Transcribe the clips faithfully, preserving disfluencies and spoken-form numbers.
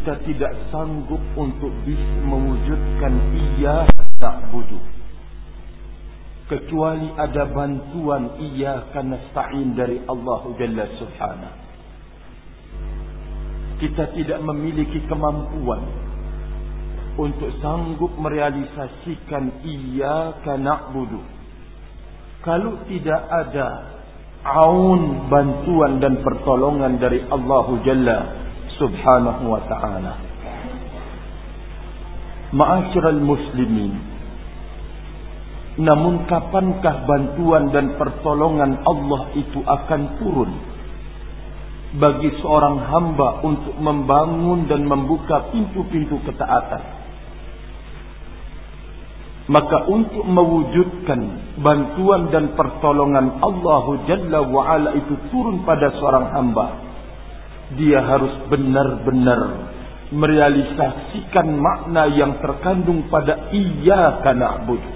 kita tidak sanggup untuk bisa mewujudkan iyyaka na'budu kecuali ada bantuan iyyaka nasta'in dari Allah Jalla Subhanahu. Kita tidak memiliki kemampuan untuk sanggup merealisasikan iyyaka na'budu kalau tidak ada aun, bantuan dan pertolongan dari Allah Jalla Subhanahu wa ta'ala. Ma'asyiral muslimin, namun kapankah bantuan dan pertolongan Allah itu akan turun bagi seorang hamba untuk membangun dan membuka pintu-pintu ketaatan? Maka untuk mewujudkan bantuan dan pertolongan Allah Jalla wa'ala itu turun pada seorang hamba, dia harus benar-benar merealisasikan makna yang terkandung pada iyyaka na'budu,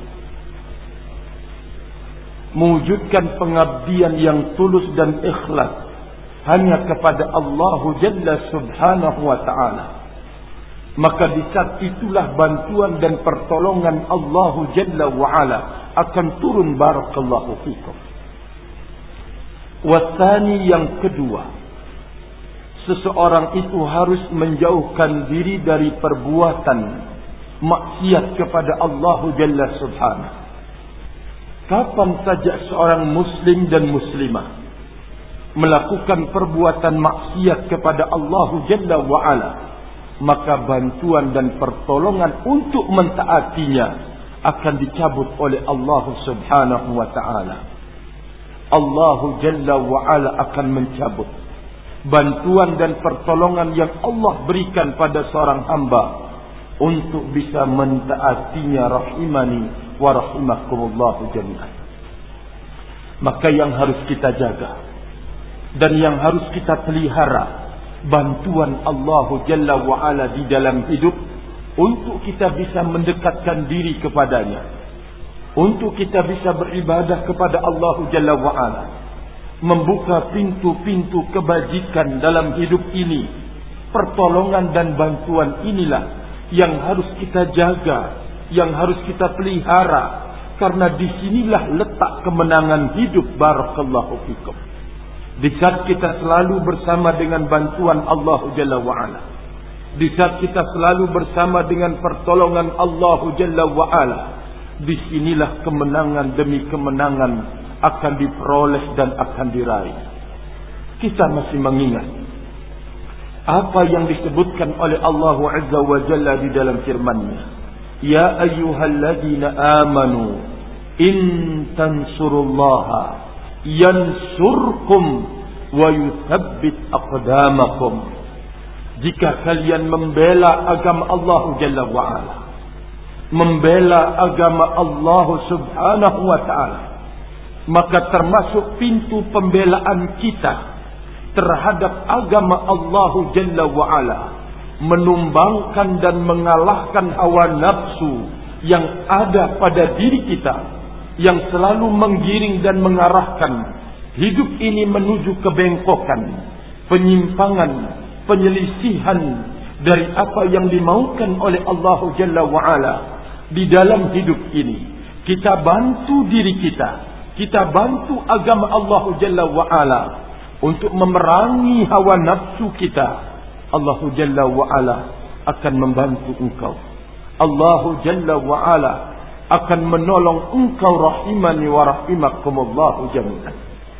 mewujudkan pengabdian yang tulus dan ikhlas hanya kepada Allah Jalla Subhanahu wa ta'ala. Maka di saat itulah bantuan dan pertolongan Allah Jalla wa'ala akan turun. Barakallahu fikum. Wasani, yang kedua, seseorang itu harus menjauhkan diri dari perbuatan maksiat kepada Allah Jalla Subhanahu. Kapan saja seorang muslim dan muslimah melakukan perbuatan maksiat kepada Allah Jalla wa'ala, maka bantuan dan pertolongan untuk mentaatinya akan dicabut oleh Allah Subhanahu wa ta'ala. Allah Jalla wa'ala akan mencabut bantuan dan pertolongan yang Allah berikan pada seorang hamba untuk bisa mentaatinya, rahimani wa rahimakumullahu jami'an. Maka yang harus kita jaga dan yang harus kita pelihara bantuan Allah Jalla wa'ala di dalam hidup, untuk kita bisa mendekatkan diri kepadanya, untuk kita bisa beribadah kepada Allah Jalla wa'ala, membuka pintu-pintu kebajikan dalam hidup ini. Pertolongan dan bantuan inilah yang harus kita jaga, yang harus kita pelihara, karena disinilah letak kemenangan hidup. Barakallahu fikum. Di saat kita selalu bersama dengan bantuan Allah Jalla wa'ala, di saat kita selalu bersama dengan pertolongan Allah Jalla wa'ala, disinilah kemenangan demi kemenangan akan diperoleh dan akan diraih. Kita masih mengingat apa yang disebutkan oleh Allah Azza wa Jalla di dalam firman-Nya, ya ayyuhalladzina amanu in tansurullaha yansurkum wa yuthabbit aqdamakum. Jika kalian membela agama Allah Jalla wa'ala, membela agama Allah Subhanahu wa ta'ala, maka termasuk pintu pembelaan kita terhadap agama Allah Jalla wa'ala, menumbangkan dan mengalahkan hawa nafsu yang ada pada diri kita, yang selalu menggiring dan mengarahkan hidup ini menuju kebengkokan, penyimpangan, penyelisihan dari apa yang dimaukan oleh Allah Jalla wa'ala di dalam hidup ini. Kita bantu diri kita, kita bantu agama Allah Jalla wa'ala untuk memerangi hawa nafsu kita. Allah Jalla wa'ala akan membantu engkau. Allah Jalla wa'ala akan menolong engkau, rahimani wa rahimakumullahu jami'an.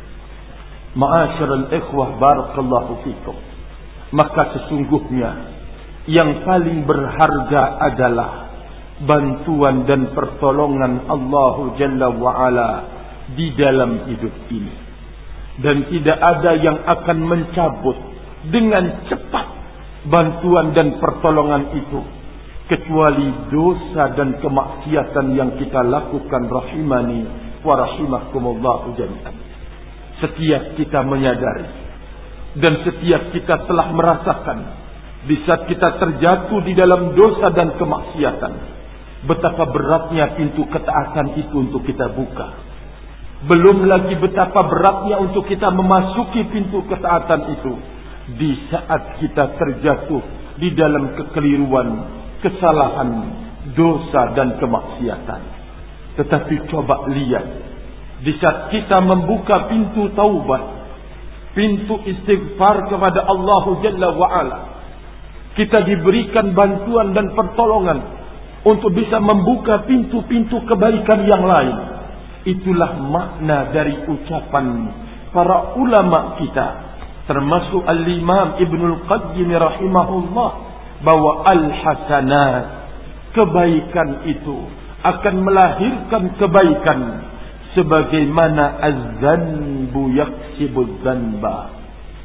Ma'asyiral ikhwah, barakallahu fikum. Maka sesungguhnya yang paling berharga adalah bantuan dan pertolongan Allah Jalla wa'ala di dalam hidup ini. Dan tidak ada yang akan mencabut dengan cepat bantuan dan pertolongan itu kecuali dosa dan kemaksiatan yang kita lakukan, rahimani wa rahimakumullahu jami'an. Setiap kita menyadari dan setiap kita telah merasakan di saat kita terjatuh di dalam dosa dan kemaksiatan, betapa beratnya pintu ketaatan itu untuk kita buka. Belum lagi betapa beratnya untuk kita memasuki pintu ketaatan itu di saat kita terjatuh di dalam kekeliruan, kesalahan, dosa dan kemaksiatan. Tetapi coba lihat, di saat kita membuka pintu taubat, pintu istighfar kepada Allah Jalla wa'ala, kita diberikan bantuan dan pertolongan untuk bisa membuka pintu-pintu kebaikan yang lain. Itulah makna dari ucapan para ulama kita, termasuk Al-Imam Ibnul Qayyim rahimahullah, bahwa al-hasanat, kebaikan itu akan melahirkan kebaikan, sebagaimana az-zanbu yaksibuz zanba.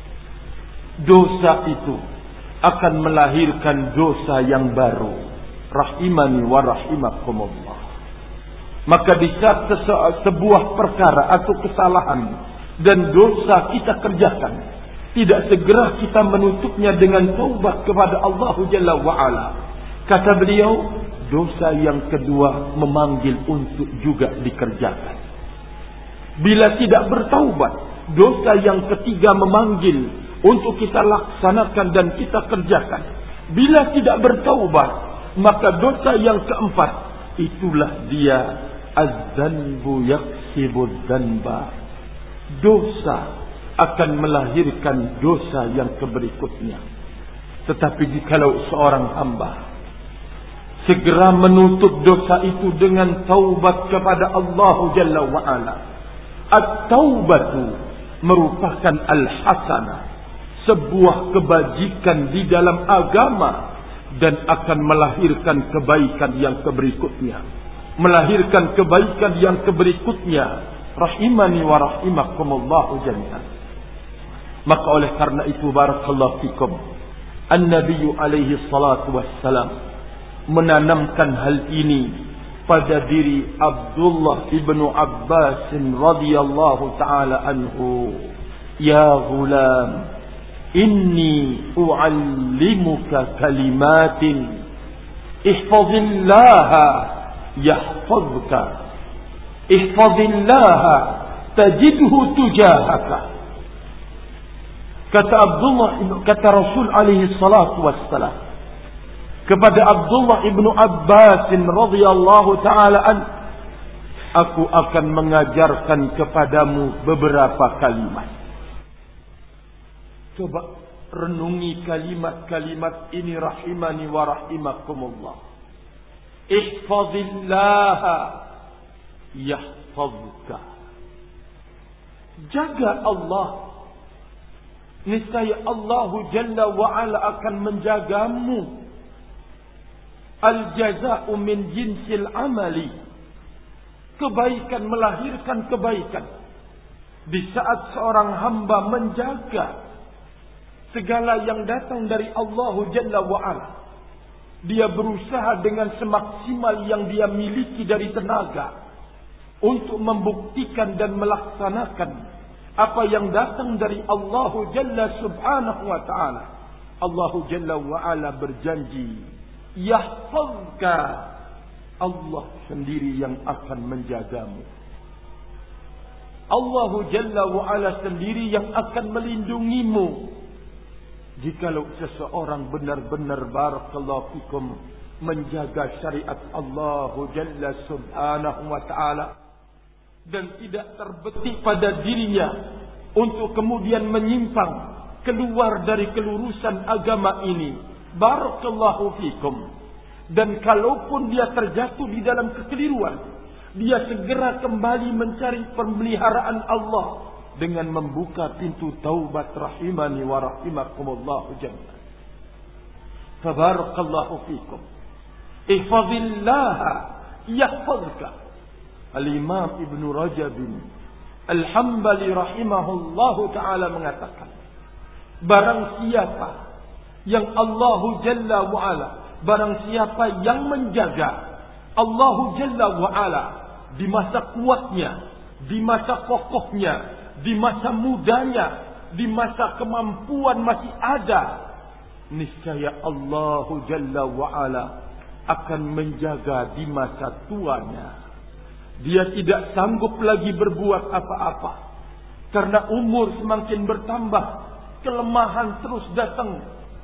Dosa itu akan melahirkan dosa yang baru. Rahimani wa rahimakumullah. Maka di saat sebuah perkara atau kesalahan dan dosa kita kerjakan, tidak segera kita menutupnya dengan taubat kepada Allah Jalla wa'ala. Kata beliau, dosa yang kedua memanggil untuk juga dikerjakan. Bila tidak bertaubat, dosa yang ketiga memanggil untuk kita laksanakan dan kita kerjakan. Bila tidak bertaubat, maka dosa yang keempat, itulah dia az-zanbu yaksibuz zanba. Dosa akan melahirkan dosa yang keberikutnya. Tetapi jikalau seorang hamba segera menutup dosa itu dengan taubat kepada Allah Jalla wa'ala, at-taubatu merupakan al-hasanah, sebuah kebajikan di dalam agama, dan akan melahirkan kebaikan yang keberikutnya. Melahirkan kebaikan yang keberikutnya. Rahimani wa rahimakumullahu jami'an. Maka oleh karena itu, barakallahu fikum, An-Nabi alaihi salatu wassalam menanamkan hal ini pada diri Abdullah ibnu Abbas radhiyallahu ta'ala anhu. Ya ghulam, inni u'allimuka kalimatin ihfazillaha yahfazka, ihfazillaha tajidhu tujahaka. Kata Abdullah, kata Rasul alaihi salatu wassalam kepada Abdullah ibnu Abbas radhiyallahu ta'ala an, aku akan mengajarkan kepadamu beberapa kalimat. Coba renungi kalimat-kalimat ini, rahimani wa rahimakumullah. Ihfazillaha yahfazka. Jaga Allah, niscaya Allah Jalla wa ala akan menjagamu. Al-jaza'u min jinsil amali. Kebaikan melahirkan kebaikan. Di saat seorang hamba menjaga segala yang datang dari Allah Jalla wa'ala, dia berusaha dengan semaksimal yang dia miliki dari tenaga untuk membuktikan dan melaksanakan apa yang datang dari Allah Jalla subhanahu wa ta'ala. Allah Jalla wa'ala berjanji, yahfazka, Allah sendiri yang akan menjagamu. Allah Jalla wa'ala sendiri yang akan melindungimu. Jikalau seseorang benar-benar, barakallahu fikum, menjaga syariat Allah Jalla subhanahu wa ta'ala dan tidak terbetik pada dirinya untuk kemudian menyimpang keluar dari kelurusan agama ini, barakallahu fikum, dan kalaupun dia terjatuh di dalam kekeliruan, dia segera kembali mencari pemeliharaan Allah dengan membuka pintu taubat, rahimani wa rahimakumullahu jannah. Tabarakallahu fikum. Ihfazillaha yahfazka. Al-Imam Ibn Rajab Al-Hambali rahimahullahu ta'ala mengatakan, barang siapa yang Allah Jalla wa'ala, barang siapa yang menjaga Allah Jalla wa'ala di masa kuatnya, di masa kokohnya, di masa mudanya, di masa kemampuan masih ada, niscaya Allah Jalla wa'ala akan menjaga di masa tuanya. Dia tidak sanggup lagi berbuat apa-apa karena umur semakin bertambah, kelemahan terus datang.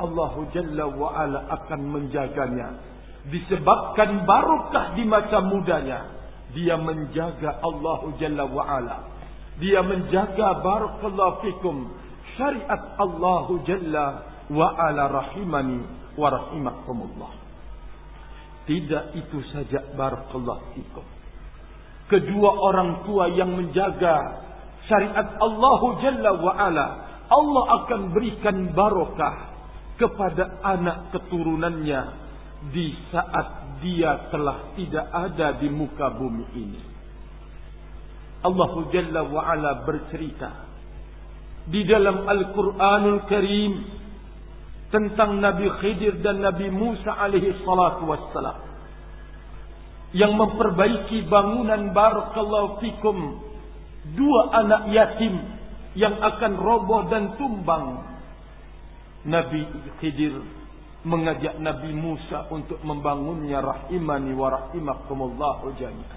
Allah Jalla wa'ala akan menjaganya. Disebabkan barokah di masa mudanya, dia menjaga Allah Jalla wa'ala. Dia menjaga barakallahu fikum syariat Allah Jalla wa'ala rahimani wa rahimakumullah. Tidak itu saja barakallahu fikum. Kedua orang tua yang menjaga syariat Allah Jalla wa'ala, Allah akan berikan barokah kepada anak keturunannya di saat dia telah tidak ada di muka bumi ini. Allah Jalla wa'ala bercerita di dalam Al-Quranul Karim tentang Nabi Khidir dan Nabi Musa alaihi salatu wassalam yang memperbaiki bangunan barakallahu fikum dua anak yatim yang akan roboh dan tumbang. Nabi Khidir mengajak Nabi Musa untuk membangunnya rahimani wa rahimakumullahu jami'an.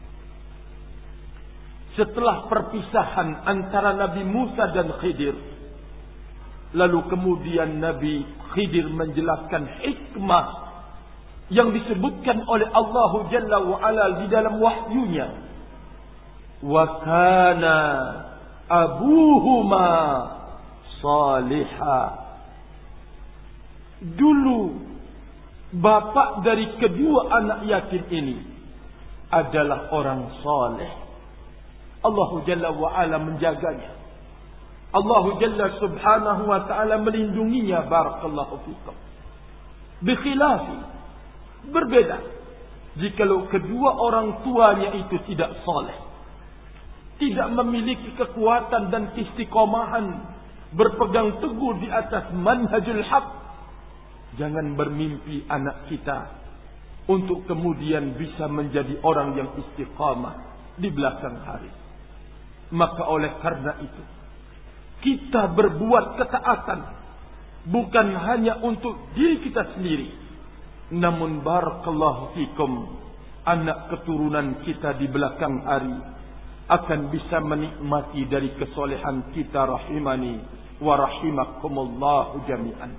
Setelah perpisahan antara Nabi Musa dan Khidir, lalu kemudian Nabi Khidir menjelaskan hikmah yang disebutkan oleh Allah Jalla wa'ala di dalam wahyunya. Wa kana abuhuma salihah. Dulu bapak dari kedua anak yatim ini adalah orang saleh. Allah Jalla wa'ala menjaganya. Allah Jalla subhanahu wa ta'ala melindunginya. Barakallahu fikum. Bikhilafi, berbeda jikalau kedua orang tuanya itu tidak saleh, tidak memiliki kekuatan dan istiqomahan, berpegang teguh di atas manhajul haq. Jangan bermimpi anak kita untuk kemudian bisa menjadi orang yang istiqamah di belakang hari. Maka oleh karena itu, kita berbuat ketaatan bukan hanya untuk diri kita sendiri, namun barakallahu fikum, anak keturunan kita di belakang hari akan bisa menikmati dari kesolehan kita rahimani wa rahimakumullahu jami'an.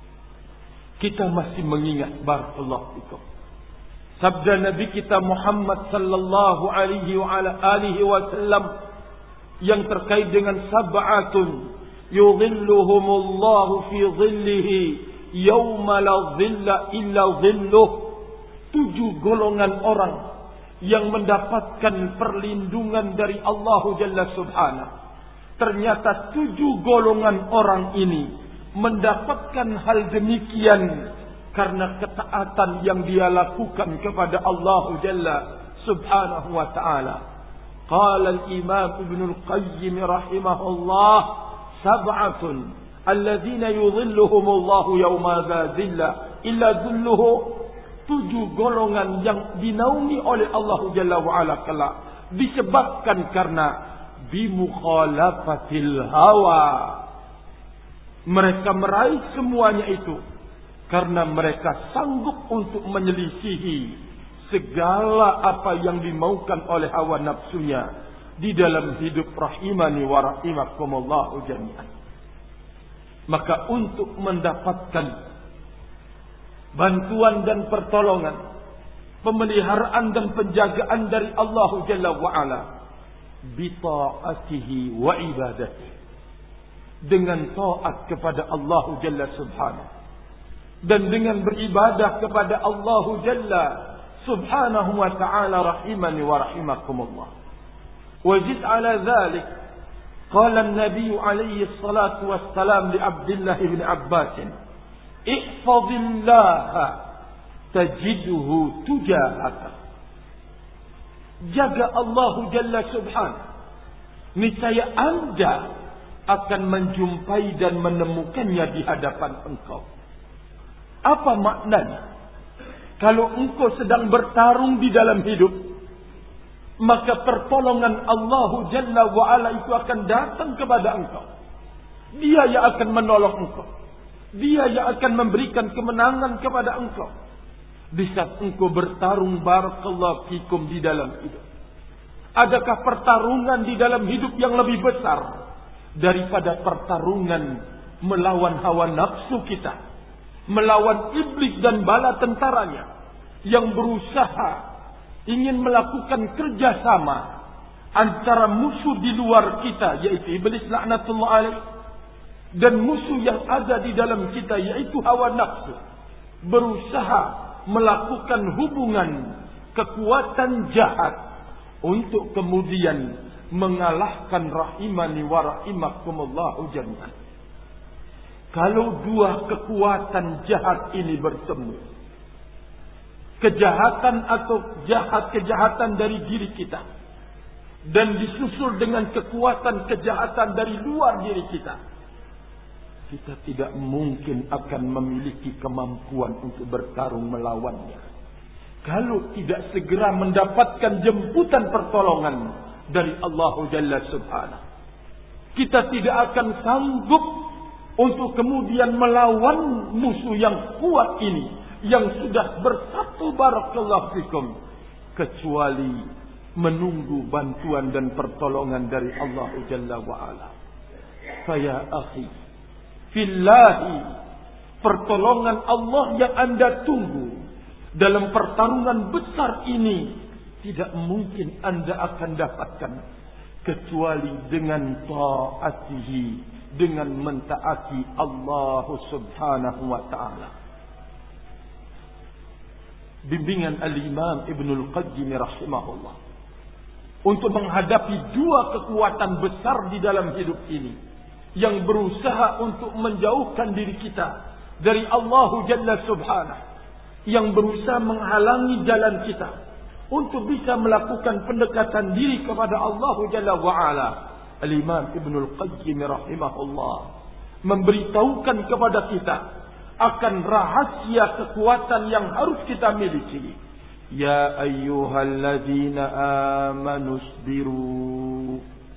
Kita masih mengingat barakallahu fikum sabda Nabi kita Muhammad sallallahu alaihi wa ala alihi wasallam yang terkait dengan sab'atun yudhilluhumullahu fi dhillihi yauma la dhilla illa dhilluh. Tujuh golongan orang yang mendapatkan perlindungan dari Allah Jalla subhanahu. Ternyata tujuh golongan orang ini mendapatkan hal demikian karena ketaatan yang dia lakukan kepada Allah Jalla subhanahu wa ta'ala. Qala al-Imam Ibn al-Qayyim rahimahullah, sab'atun alladhina yudhilluhumullahu yawma la dhilla illa dhilluhu. Tujuh golongan yang dinaungi oleh Allah Jalla wa'ala kelak disebabkan karena bimukhalafatil hawa. Mereka meraih semuanya itu karena mereka sanggup untuk menyelisihi segala apa yang dimaukan oleh hawa nafsunya di dalam hidup rahimani wa rahimakumullahu jami'an. Maka untuk mendapatkan bantuan dan pertolongan, pemeliharaan dan penjagaan dari Allah Jalla wa'ala, bita'atihi wa ibadatihi, dengan taat kepada Allah Jalla subhanahu dan dengan beribadah kepada Allah Jalla subhanahu wa ta'ala rahimani wa rahimakumullah. Wajid ala dhalik qala an-nabiy alayhi salatu wassalam li Abdullah ibn Abbas, ihfazillaha tajidhu tujahaka. Jaga Allah Jalla subhanahu, niscaya anda akan menjumpai dan menemukannya di hadapan engkau. Apa maknanya? Kalau engkau sedang bertarung di dalam hidup, maka pertolongan Allah Jalla wa'ala itu akan datang kepada engkau. Dia yang akan menolong engkau. Dia yang akan memberikan kemenangan kepada engkau. Di saat engkau bertarung barakallahu fikum di dalam hidup. Adakah pertarungan di dalam hidup yang lebih besar daripada pertarungan melawan hawa nafsu kita, melawan iblis dan bala tentaranya yang berusaha ingin melakukan kerjasama antara musuh di luar kita, yaitu iblis laknatullah alaih, dan musuh yang ada di dalam kita, yaitu hawa nafsu, berusaha melakukan hubungan kekuatan jahat untuk kemudian mengalahkan rahimani wa rahimakumullahu jami'an. Kalau dua kekuatan jahat ini bertemu, kejahatan atau jahat kejahatan dari diri kita dan disusul dengan kekuatan kejahatan dari luar diri kita, kita tidak mungkin akan memiliki kemampuan untuk bertarung melawannya. Kalau tidak segera mendapatkan jemputan pertolongan dari Allah Jalla Subhanahu, kita tidak akan sanggup untuk kemudian melawan musuh yang kuat ini, yang sudah bersatu barakallahu fikum, kecuali menunggu bantuan dan pertolongan dari Allah Jalla wa'ala. Faya akhi fillahi, pertolongan Allah yang Anda tunggu dalam pertarungan besar ini tidak mungkin Anda akan dapatkan kecuali dengan ta'atihi, dengan mentaati Allah Subhanahu wa ta'ala. Bimbingan Al-Imam Ibnul Qayyim rahimahullah untuk menghadapi dua kekuatan besar di dalam hidup ini yang berusaha untuk menjauhkan diri kita dari Allah Jalla Subhanahu, yang berusaha menghalangi jalan kita untuk bisa melakukan pendekatan diri kepada Allah Jalla wa'ala. Al-Imam Ibnul Qayyim rahimahullah memberitahukan kepada kita akan rahasia kekuatan yang harus kita miliki. Ya ayyuhalladzina amanu isbiru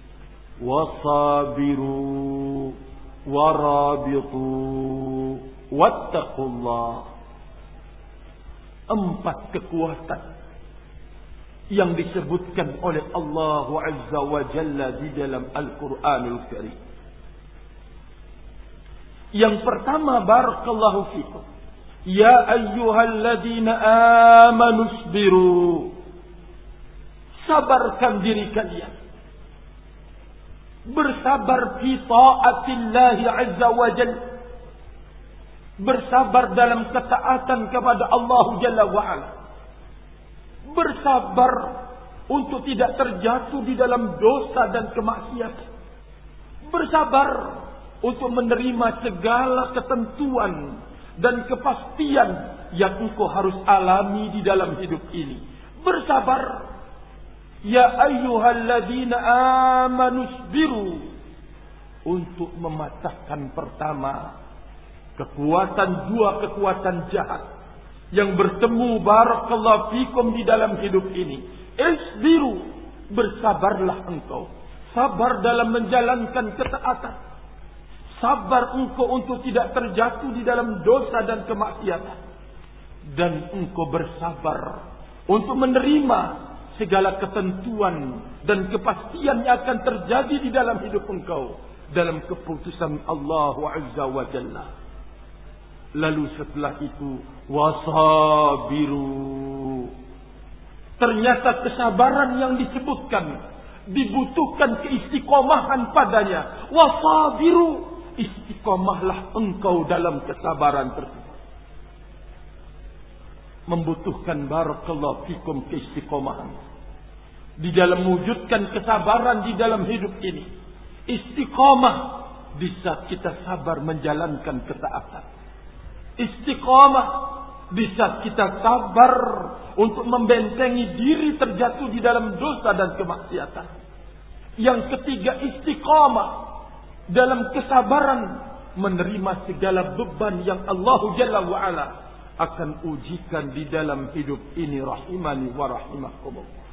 wasabiru warabitu wattaqullah. Empat kekuatan yang disebutkan oleh Allah Azza wa Jalla di dalam Al-Quranul Karim. Yang pertama, barakallahu fikum, ya ayyuhalladzina amanu isbiru, sabarkan diri kalian, bersabar fi ta'atillahi azza wa jalla, bersabar dalam ketaatan kepada Allah Jalla wa'ala, bersabar untuk tidak terjatuh di dalam dosa dan kemaksiatan, bersabar untuk menerima segala ketentuan dan kepastian yang engkau harus alami di dalam hidup ini. Bersabar, ya ayyuhalladzina amanu isbiru, untuk mematahkan pertama kekuatan, dua kekuatan jahat yang bertemu barakallahu fikum di dalam hidup ini. Isbiru, bersabarlah engkau, sabar dalam menjalankan ketaatan, sabar engkau untuk tidak terjatuh di dalam dosa dan kemaksiatan, dan engkau bersabar untuk menerima segala ketentuan dan kepastian yang akan terjadi di dalam hidup engkau dalam keputusan Allah Azza wa Jalla. Lalu setelah itu wasabiru. Ternyata kesabaran yang disebutkan dibutuhkan keistiqomahan padanya. Wasabiru, istiqomahlah engkau dalam kesabaran tersebut. Membutuhkan barakallahu fikum keistiqomahan di dalam mewujudkan kesabaran di dalam hidup ini. Istiqomah di saat kita sabar menjalankan ketaatan. Istiqomah di saat kita sabar untuk membentengi diri terjatuh di dalam dosa dan kemaksiatan. Yang ketiga, istiqomah dalam kesabaran menerima segala beban yang Allah Jalla wa'ala akan ujikan di dalam hidup ini, rahimani wa rahimakumullah.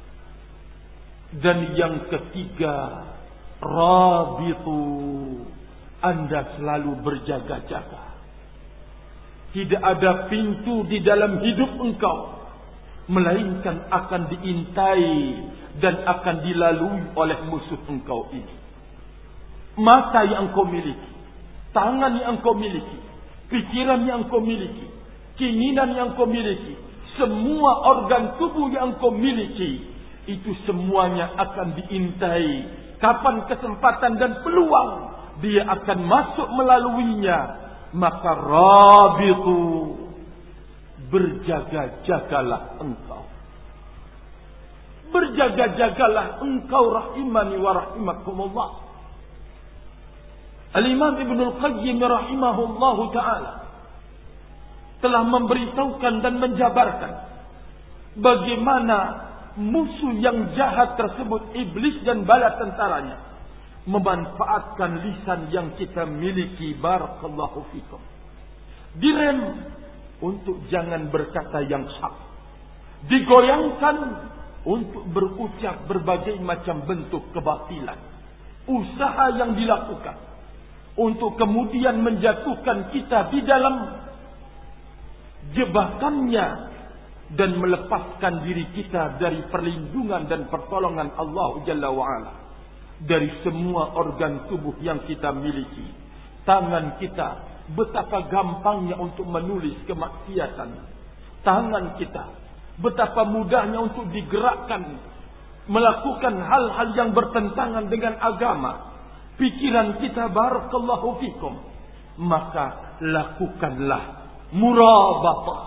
Dan yang ketiga, rabitu, Anda selalu berjaga-jaga. Tidak ada pintu di dalam hidup engkau melainkan akan diintai dan akan dilalui oleh musuh engkau ini. Mata yang engkau miliki, tangan yang engkau miliki, pikiran yang engkau miliki, keinginan yang engkau miliki, semua organ tubuh yang engkau miliki, itu semuanya akan diintai. Kapan kesempatan dan peluang dia akan masuk melaluinya, maka rabitu, berjaga-jagalah engkau. Berjaga-jagalah engkau rahimani wa rahimakumullah. Al-Imam Ibnul Qayyim rahimahullahu ta'ala telah memberitahukan dan menjabarkan bagaimana musuh yang jahat tersebut, iblis dan bala tentaranya, memanfaatkan lisan yang kita miliki, barakallahu fikum, direm untuk jangan berkata yang hak, digoyangkan untuk berucap berbagai macam bentuk kebatilan. Usaha yang dilakukan untuk kemudian menjatuhkan kita di dalam jebakannya dan melepaskan diri kita dari perlindungan dan pertolongan Allah Jalla wa'ala. Dari semua organ tubuh yang kita miliki. Tangan kita, betapa gampangnya untuk menulis kemaksiatan. Tangan kita, betapa mudahnya untuk digerakkan melakukan hal-hal yang bertentangan dengan agama. Pikiran kita, barakallahu fikum, maka lakukanlah murabatah,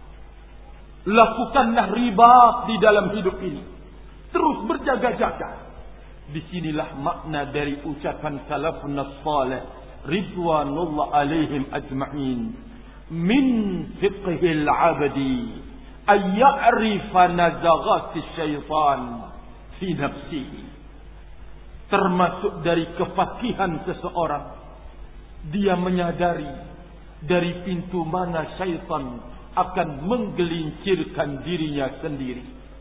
lakukanlah ribat di dalam hidup ini, terus berjaga-jaga. Disinilah makna dari ucapan salafun salih ridwanullah alaihim ajma'in, min fiqhil abdi ayya'rifa nazagati syaitan fi nafsihi. Termasuk dari kefakihan seseorang, dia menyadari dari pintu mana syaitan akan menggelincirkan dirinya sendiri.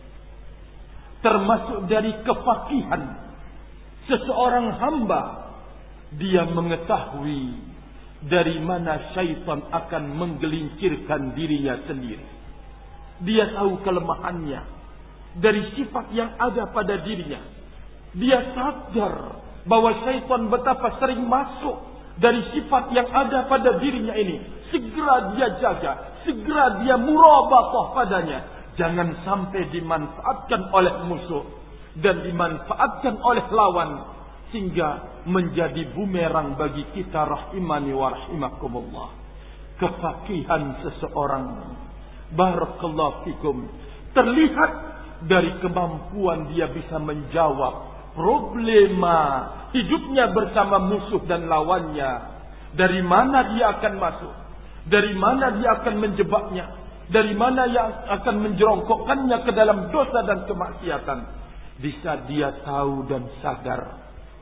Termasuk dari kefakihan seseorang hamba, dia mengetahui dari mana syaitan akan menggelincirkan dirinya sendiri. Dia tahu kelemahannya dari sifat yang ada pada dirinya. Dia sadar bahwa syaitan betapa sering masuk dari sifat yang ada pada dirinya ini. Segera dia jaga, segera dia murabatah padanya. Jangan sampai dimanfaatkan oleh musuh dan dimanfaatkan oleh lawan sehingga menjadi bumerang bagi kita rahimani wa rahimakumullah. Kefakihan seseorang, barakallahu fikum, terlihat dari kemampuan dia bisa menjawab problema hidupnya bersama musuh dan lawannya. Dari mana dia akan masuk, dari mana dia akan menjebaknya, dari mana yang akan menjerongkokkannya ke dalam dosa dan kemaksiatan. Bisa dia tahu dan sadar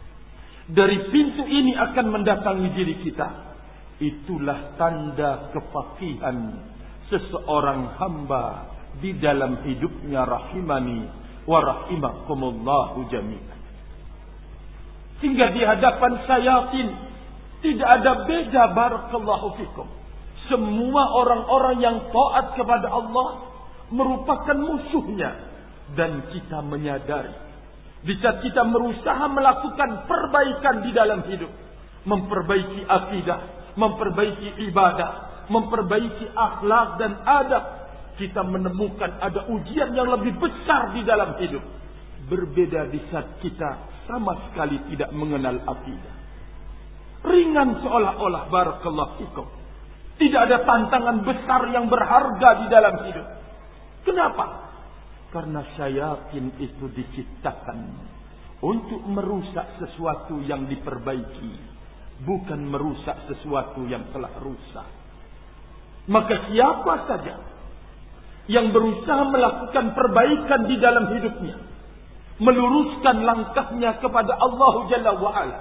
dari pintu ini akan mendatangi diri kita. Itulah tanda kefakihan seseorang hamba di dalam hidupnya rahimani wa rahimakumullahu jami'an. Sehingga di hadapan syayatin tidak ada beda, barakallahu fikum. Semua orang-orang yang taat kepada Allah merupakan musuhnya. Dan kita menyadari, di saat kita berusaha melakukan perbaikan di dalam hidup, memperbaiki akidah, memperbaiki ibadah, memperbaiki akhlak dan adab, kita menemukan ada ujian yang lebih besar di dalam hidup. Berbeda di saat kita sama sekali tidak mengenal akidah. Ringan seolah-olah, barakallahu fikum. Tidak ada tantangan besar yang berharga di dalam hidup. Kenapa? Karena syaitan itu diciptakan untuk merusak sesuatu yang diperbaiki, bukan merusak sesuatu yang telah rusak. Maka siapa saja yang berusaha melakukan perbaikan di dalam hidupnya, meluruskan langkahnya kepada Allah Jalla wa'ala,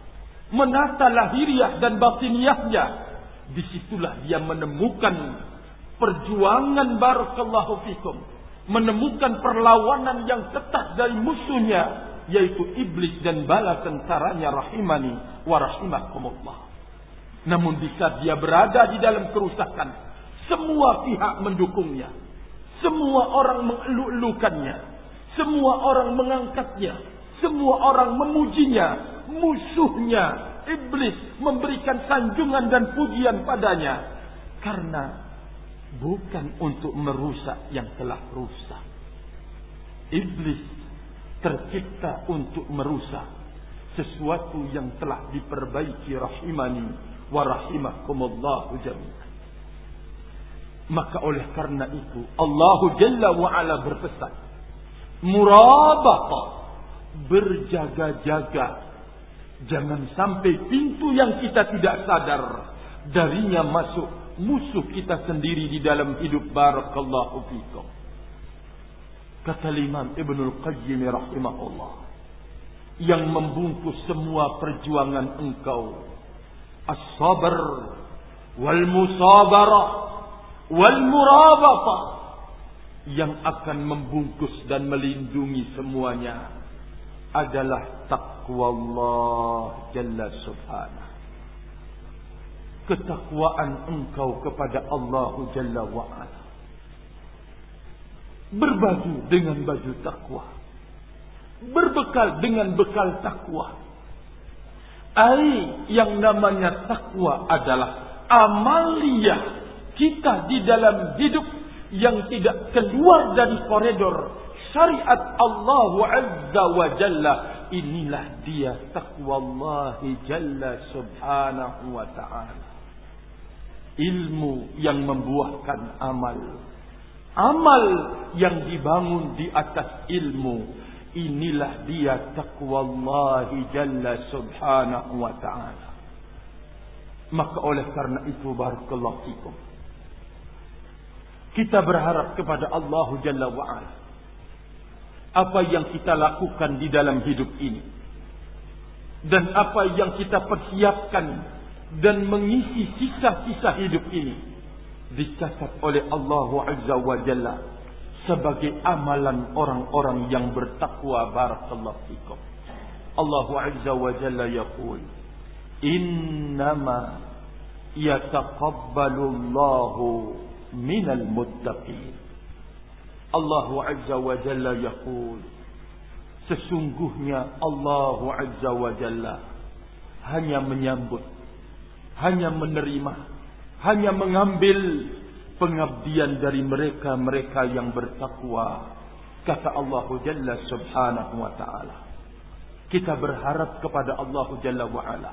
menata lahiriah dan batiniahnya, disitulah dia menemukan perjuangan, barakallahu fikum, menemukan perlawanan yang ketat dari musuhnya, yaitu iblis dan bala tentaranya rahimani wa rahimakumullah. Namun di saat dia berada di dalam kerusakan, semua pihak mendukungnya, semua orang mengeluh-elukannya, semua orang mengangkatnya, semua orang memujinya. Musuhnya iblis memberikan sanjungan dan pujian padanya. Karena bukan untuk merusak yang telah rusak. Iblis tercipta untuk merusak sesuatu yang telah diperbaiki, rahimani wa rahimakumullahu jami'an. Maka oleh karena itu Allah Jalla wa Ala berpesan, murabata, berjaga-jaga, jangan sampai pintu yang kita tidak sadar darinya masuk musuh kita sendiri di dalam hidup. Barakallahu fikum. Kata Imam Ibnul Qayyim rahimahullah, yang membungkus semua perjuangan engkau, as-sabr wal musabarah wal murabata, yang akan membungkus dan melindungi semuanya adalah taqwa Allah Jalla Subhanahu. Ketakwaan engkau kepada Allah Jalla wa'ala. Berbaju dengan baju takwa, berbekal dengan bekal takwa. Ai, yang namanya takwa adalah amaliyah kita di dalam hidup yang tidak keluar dari koridor syariat Allah Azza wa Jalla. Inilah dia taqwa Allah Jalla Subhanahu wa ta'ala. Ilmu yang membuahkan amal, amal yang dibangun di atas ilmu. Inilah dia taqwa Allah Jalla Subhanahu wa ta'ala. Maka oleh karena itu, barakallahu fikum, kita berharap kepada Allah Jalla wa Ala. Apa yang kita lakukan di dalam hidup ini, dan apa yang kita persiapkan dan mengisi sisa-sisa hidup ini, dicatat oleh Allah Azza wa Jalla sebagai amalan orang-orang yang bertakwa. Barakallahu fikum. Allah Azza wa Jalla yaqul, innama yataqabbalu Allahu minal muttaqin. Allah Azza wa Jalla yaqul, sesungguhnya Allah Azza wa Jalla hanya menyambut, hanya menerima, hanya mengambil pengabdian dari mereka-mereka yang bertakwa. Kata Allah Jalla Subhanahu wa ta'ala. Kita berharap kepada Allah Jalla wa Ala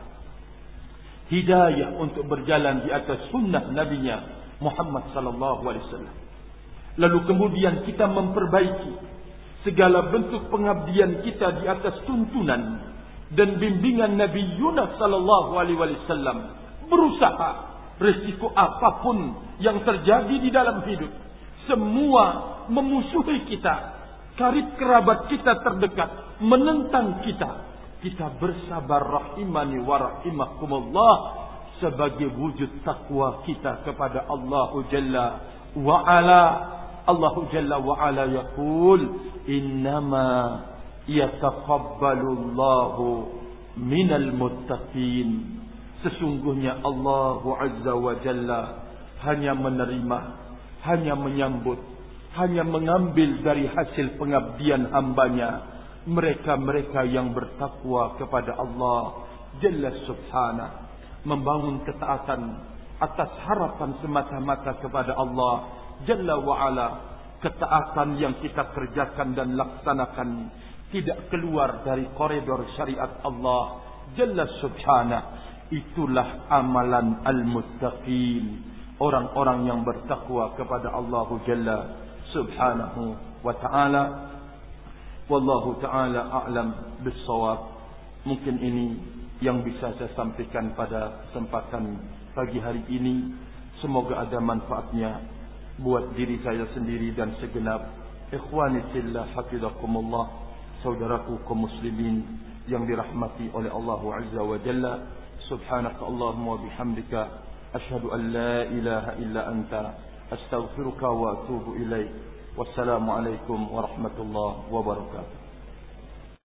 hidayah untuk berjalan di atas sunnah Nabi-Nya Muhammad sallallahu alaihi wasallam. Lalu kemudian kita memperbaiki segala bentuk pengabdian kita di atas tuntunan dan bimbingan Nabi Yunus sallallahu alaihi wasallam. Berusaha risiko apapun yang terjadi di dalam hidup, semua memusuhi kita, karib kerabat kita terdekat menentang kita, kita bersabar rahimani wa rahimakumullah sebagai wujud takwa kita kepada Allah Jalla wa Ala. Allah Jalla wa Ala yaqul, innama yataqabbalu Allahu minal muttaqin. Sesungguhnya Allah Azza wa Jalla hanya menerima, hanya menyambut, hanya mengambil dari hasil pengabdian hambanya mereka-mereka yang bertakwa kepada Allah Jalla Subhanahu, membangun ketaatan atas harapan semata-mata kepada Allah Jalla wa'ala. Ketaatan yang kita kerjakan dan laksanakan tidak keluar dari koridor syariat Allah Jalla Subhanahu. Itulah amalan al-muttaqin, orang-orang yang bertakwa kepada Allah Jalla Subhanahu wa ta'ala. Wallahu ta'ala a'lam bis-shawab. Mungkin ini yang bisa saya sampaikan pada kesempatan pagi hari ini. Semoga ada manfaatnya buat diri saya sendiri dan segenap ikhwani fillah hafizakumullah, saudaraku kaum muslimin yang dirahmati oleh Allah Azza wa Jalla. Subhanaka Allahumma wa bihamdika asyhadu an la ilaha illa anta astaghfiruka wa atubu ilaik. Wassalamu alaikum warahmatullahi wabarakatuh.